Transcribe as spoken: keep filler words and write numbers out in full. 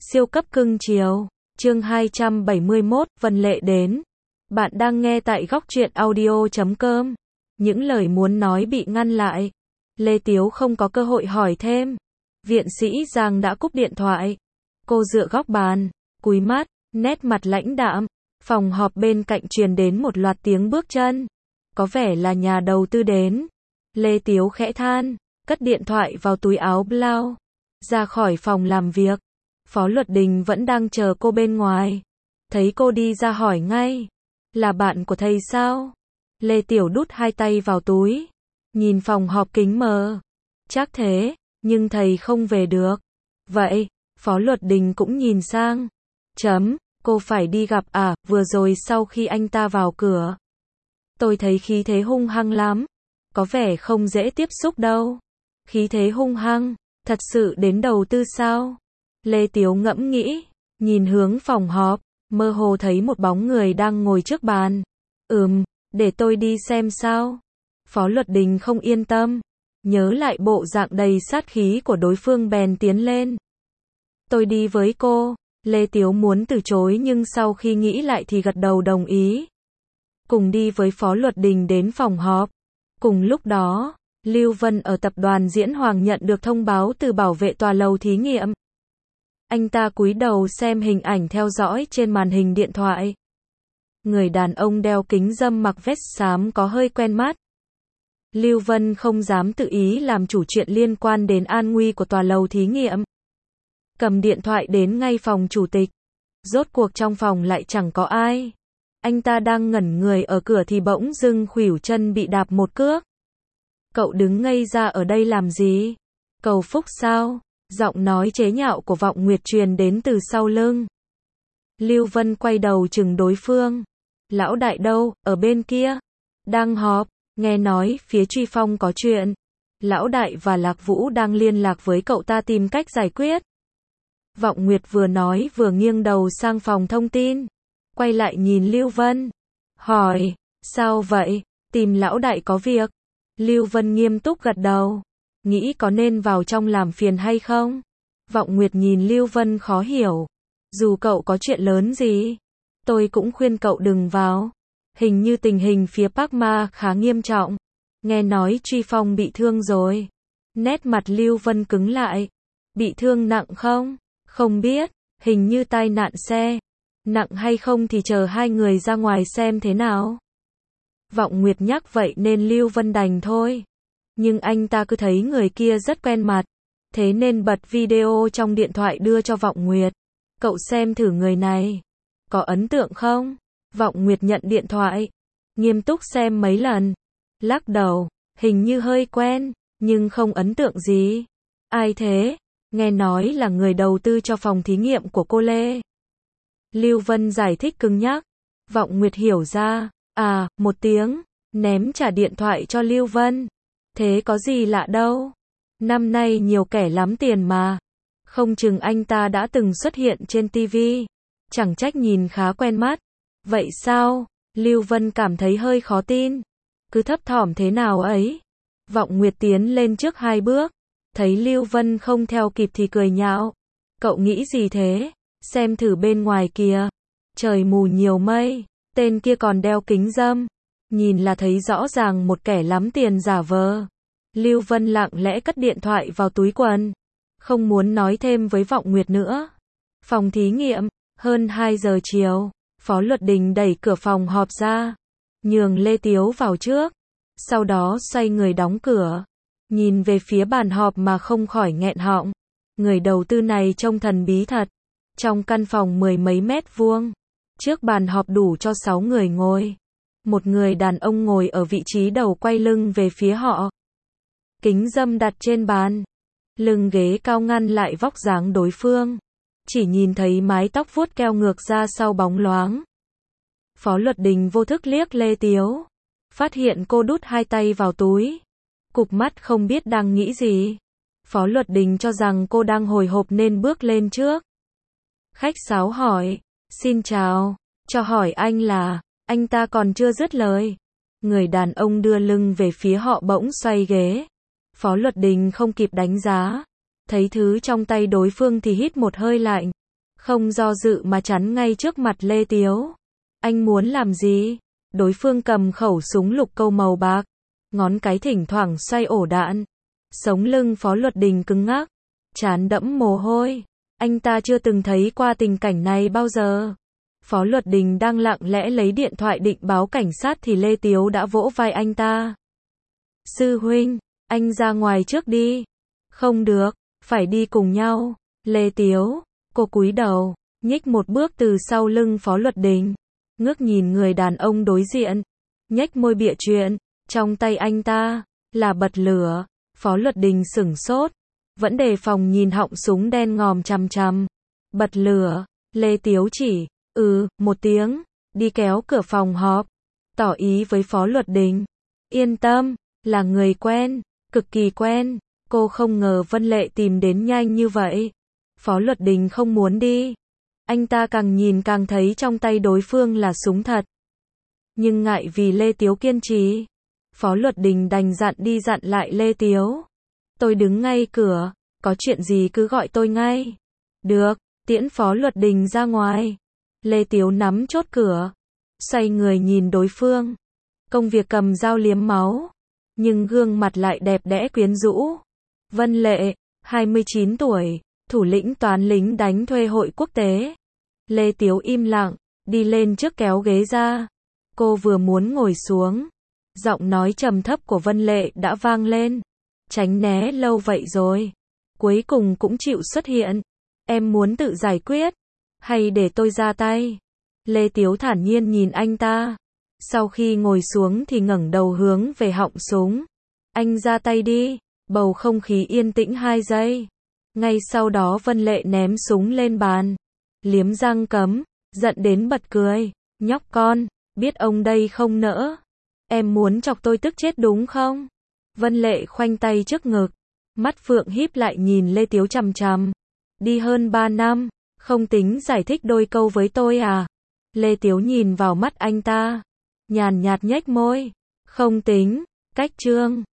Siêu cấp cưng chiều. Chương hai trăm bảy mươi mốt, Vân Lệ đến. Bạn đang nghe tại góc truyện audio chấm com. Những lời muốn nói bị ngăn lại. Lê Tiếu không có cơ hội hỏi thêm. Viện sĩ Giang đã cúp điện thoại. Cô dựa góc bàn, cúi mắt, nét mặt lãnh đạm. Phòng họp bên cạnh truyền đến một loạt tiếng bước chân. Có vẻ là nhà đầu tư đến. Lê Tiếu khẽ than, cất điện thoại vào túi áo blau, ra khỏi phòng làm việc. Phó Luật Đình vẫn đang chờ cô bên ngoài. Thấy cô đi ra hỏi ngay, là bạn của thầy sao? Lê Tiểu đút hai tay vào túi, nhìn phòng họp kính mờ. Chắc thế, nhưng thầy không về được. Vậy, Phó Luật Đình cũng nhìn sang. Chấm, cô phải đi gặp à, vừa rồi sau khi anh ta vào cửa. Tôi thấy khí thế hung hăng lắm. Có vẻ không dễ tiếp xúc đâu. Khí thế hung hăng, thật sự đến đầu tư sao? Lê Tiếu ngẫm nghĩ, nhìn hướng phòng họp, mơ hồ thấy một bóng người đang ngồi trước bàn. Ừm, để tôi đi xem sao. Phó Luật Đình không yên tâm, nhớ lại bộ dạng đầy sát khí của đối phương bèn tiến lên. Tôi đi với cô. Lê Tiếu muốn từ chối nhưng sau khi nghĩ lại thì gật đầu đồng ý. Cùng đi với Phó Luật Đình đến phòng họp. Cùng lúc đó, Lưu Vân ở tập đoàn Diễn Hoàng nhận được thông báo từ bảo vệ tòa lầu thí nghiệm. Anh ta cúi đầu xem hình ảnh theo dõi trên màn hình điện thoại. Người đàn ông đeo kính râm mặc vest xám có hơi quen mắt. Lưu Vân không dám tự ý làm chủ chuyện liên quan đến an nguy của tòa lầu thí nghiệm. Cầm điện thoại đến ngay phòng chủ tịch. Rốt cuộc trong phòng lại chẳng có ai. Anh ta đang ngẩn người ở cửa thì bỗng dưng khuỷu chân bị đạp một cước. Cậu đứng ngây ra ở đây làm gì? Cầu phúc sao? Giọng nói chế nhạo của Vọng Nguyệt truyền đến từ sau lưng. Lưu Vân quay đầu chừng đối phương. Lão đại đâu, ở bên kia? Đang họp, nghe nói phía Truy Phong có chuyện. Lão đại và Lạc Vũ đang liên lạc với cậu ta tìm cách giải quyết. Vọng Nguyệt vừa nói vừa nghiêng đầu sang phòng thông tin. Quay lại nhìn Lưu Vân. Hỏi, sao vậy? Tìm lão đại có việc. Lưu Vân nghiêm túc gật đầu. Nghĩ có nên vào trong làm phiền hay không? Vọng Nguyệt nhìn Lưu Vân khó hiểu. Dù cậu có chuyện lớn gì, tôi cũng khuyên cậu đừng vào. Hình như tình hình phía Park Ma khá nghiêm trọng. Nghe nói Truy Phong bị thương rồi. Nét mặt Lưu Vân cứng lại. Bị thương nặng không? Không biết, hình như tai nạn xe. Nặng hay không thì chờ hai người ra ngoài xem thế nào. Vọng Nguyệt nhắc vậy nên Lưu Vân đành thôi. Nhưng anh ta cứ thấy người kia rất quen mặt. Thế nên bật video trong điện thoại đưa cho Vọng Nguyệt. Cậu xem thử người này. Có ấn tượng không? Vọng Nguyệt nhận điện thoại. Nghiêm túc xem mấy lần. Lắc đầu. Hình như hơi quen. Nhưng không ấn tượng gì. Ai thế? Nghe nói là người đầu tư cho phòng thí nghiệm của cô Lê. Lưu Vân giải thích cứng nhắc. Vọng Nguyệt hiểu ra. À, một tiếng. Ném trả điện thoại cho Lưu Vân. Thế có gì lạ đâu. Năm nay nhiều kẻ lắm tiền mà. Không chừng anh ta đã từng xuất hiện trên ti vi. Chẳng trách nhìn khá quen mắt. Vậy sao? Lưu Vân cảm thấy hơi khó tin. Cứ thấp thỏm thế nào ấy. Vọng Nguyệt tiến lên trước hai bước. Thấy Lưu Vân không theo kịp thì cười nhạo. Cậu nghĩ gì thế? Xem thử bên ngoài kìa. Trời mù nhiều mây. Tên kia còn đeo kính râm. Nhìn là thấy rõ ràng một kẻ lắm tiền giả vờ. Lưu Vân lặng lẽ cất điện thoại vào túi quần. Không muốn nói thêm với Vọng Nguyệt nữa. Phòng thí nghiệm. Hơn hai giờ chiều. Phó Luật Đình đẩy cửa phòng họp ra. Nhường Lê Tiếu vào trước. Sau đó xoay người đóng cửa. Nhìn về phía bàn họp mà không khỏi nghẹn họng. Người đầu tư này trông thần bí thật. Trong căn phòng mười mấy mét vuông. Trước bàn họp đủ cho sáu người ngồi. Một người đàn ông ngồi ở vị trí đầu quay lưng về phía họ. Kính râm đặt trên bàn. Lưng ghế cao ngăn lại vóc dáng đối phương. Chỉ nhìn thấy mái tóc vuốt keo ngược ra sau bóng loáng. Phó Luật Đình vô thức liếc Lê Tiếu. Phát hiện cô đút hai tay vào túi. Cụp mắt không biết đang nghĩ gì. Phó Luật Đình cho rằng cô đang hồi hộp nên bước lên trước. Khách sáo hỏi. Xin chào. Cho hỏi anh là. Anh ta còn chưa dứt lời. Người đàn ông đưa lưng về phía họ bỗng xoay ghế. Phó Luật Đình không kịp đánh giá. Thấy thứ trong tay đối phương thì hít một hơi lạnh. không do dự mà chắn ngay trước mặt Lê Tiếu. Anh muốn làm gì? Đối phương cầm khẩu súng lục câu màu bạc, ngón cái thỉnh thoảng xoay ổ đạn. Sống lưng Phó Luật Đình cứng ngắc, trán đẫm mồ hôi. Anh ta chưa từng thấy qua tình cảnh này bao giờ. Phó Luật Đình đang lặng lẽ lấy điện thoại định báo cảnh sát thì Lê Tiếu đã vỗ vai anh ta. Sư huynh, anh ra ngoài trước đi. Không được, phải đi cùng nhau. Lê Tiếu, cô cúi đầu, nhích một bước từ sau lưng Phó Luật Đình, ngước nhìn người đàn ông đối diện, nhếch môi bịa chuyện. Trong tay anh ta là bật lửa. Phó Luật Đình sửng sốt, vẫn đề phòng nhìn họng súng đen ngòm chằm chằm. Bật lửa. Lê Tiếu chỉ ừ một tiếng, đi kéo cửa phòng họp, tỏ ý với Phó Luật Đình. Yên tâm, là người quen, cực kỳ quen. Cô không ngờ Vân Lệ tìm đến nhanh như vậy. Phó Luật Đình không muốn đi. Anh ta càng nhìn càng thấy trong tay đối phương là súng thật. Nhưng ngại vì Lê Tiếu kiên trì, Phó Luật Đình đành dặn đi dặn lại Lê Tiếu. Tôi đứng ngay cửa, có chuyện gì cứ gọi tôi ngay. Được, tiễn Phó Luật Đình ra ngoài. Lê Tiếu nắm chốt cửa, xoay người nhìn đối phương. Công việc cầm dao liếm máu, nhưng gương mặt lại đẹp đẽ quyến rũ. Vân Lệ, hai mươi chín tuổi, thủ lĩnh toán lính đánh thuê hội quốc tế. Lê Tiếu im lặng, đi lên trước kéo ghế ra. Cô vừa muốn ngồi xuống, giọng nói trầm thấp của Vân Lệ đã vang lên. Tránh né lâu vậy rồi, cuối cùng cũng chịu xuất hiện. Em muốn tự giải quyết, hay để tôi ra tay? Lê Tiếu thản nhiên nhìn anh ta. Sau khi ngồi xuống thì ngẩng đầu hướng về họng súng. Anh ra tay đi. Bầu không khí yên tĩnh hai giây. Ngay sau đó Vân Lệ ném súng lên bàn, liếm răng cấm, giận đến bật cười. Nhóc con, biết ông đây không nỡ. Em muốn chọc tôi tức chết đúng không? Vân Lệ khoanh tay trước ngực, mắt phượng híp lại nhìn Lê Tiếu chằm chằm. Đi hơn ba năm, không tính giải thích đôi câu với tôi à? Lê Tiếu nhìn vào mắt anh ta, nhàn nhạt nhếch môi. Không tính, cách trương.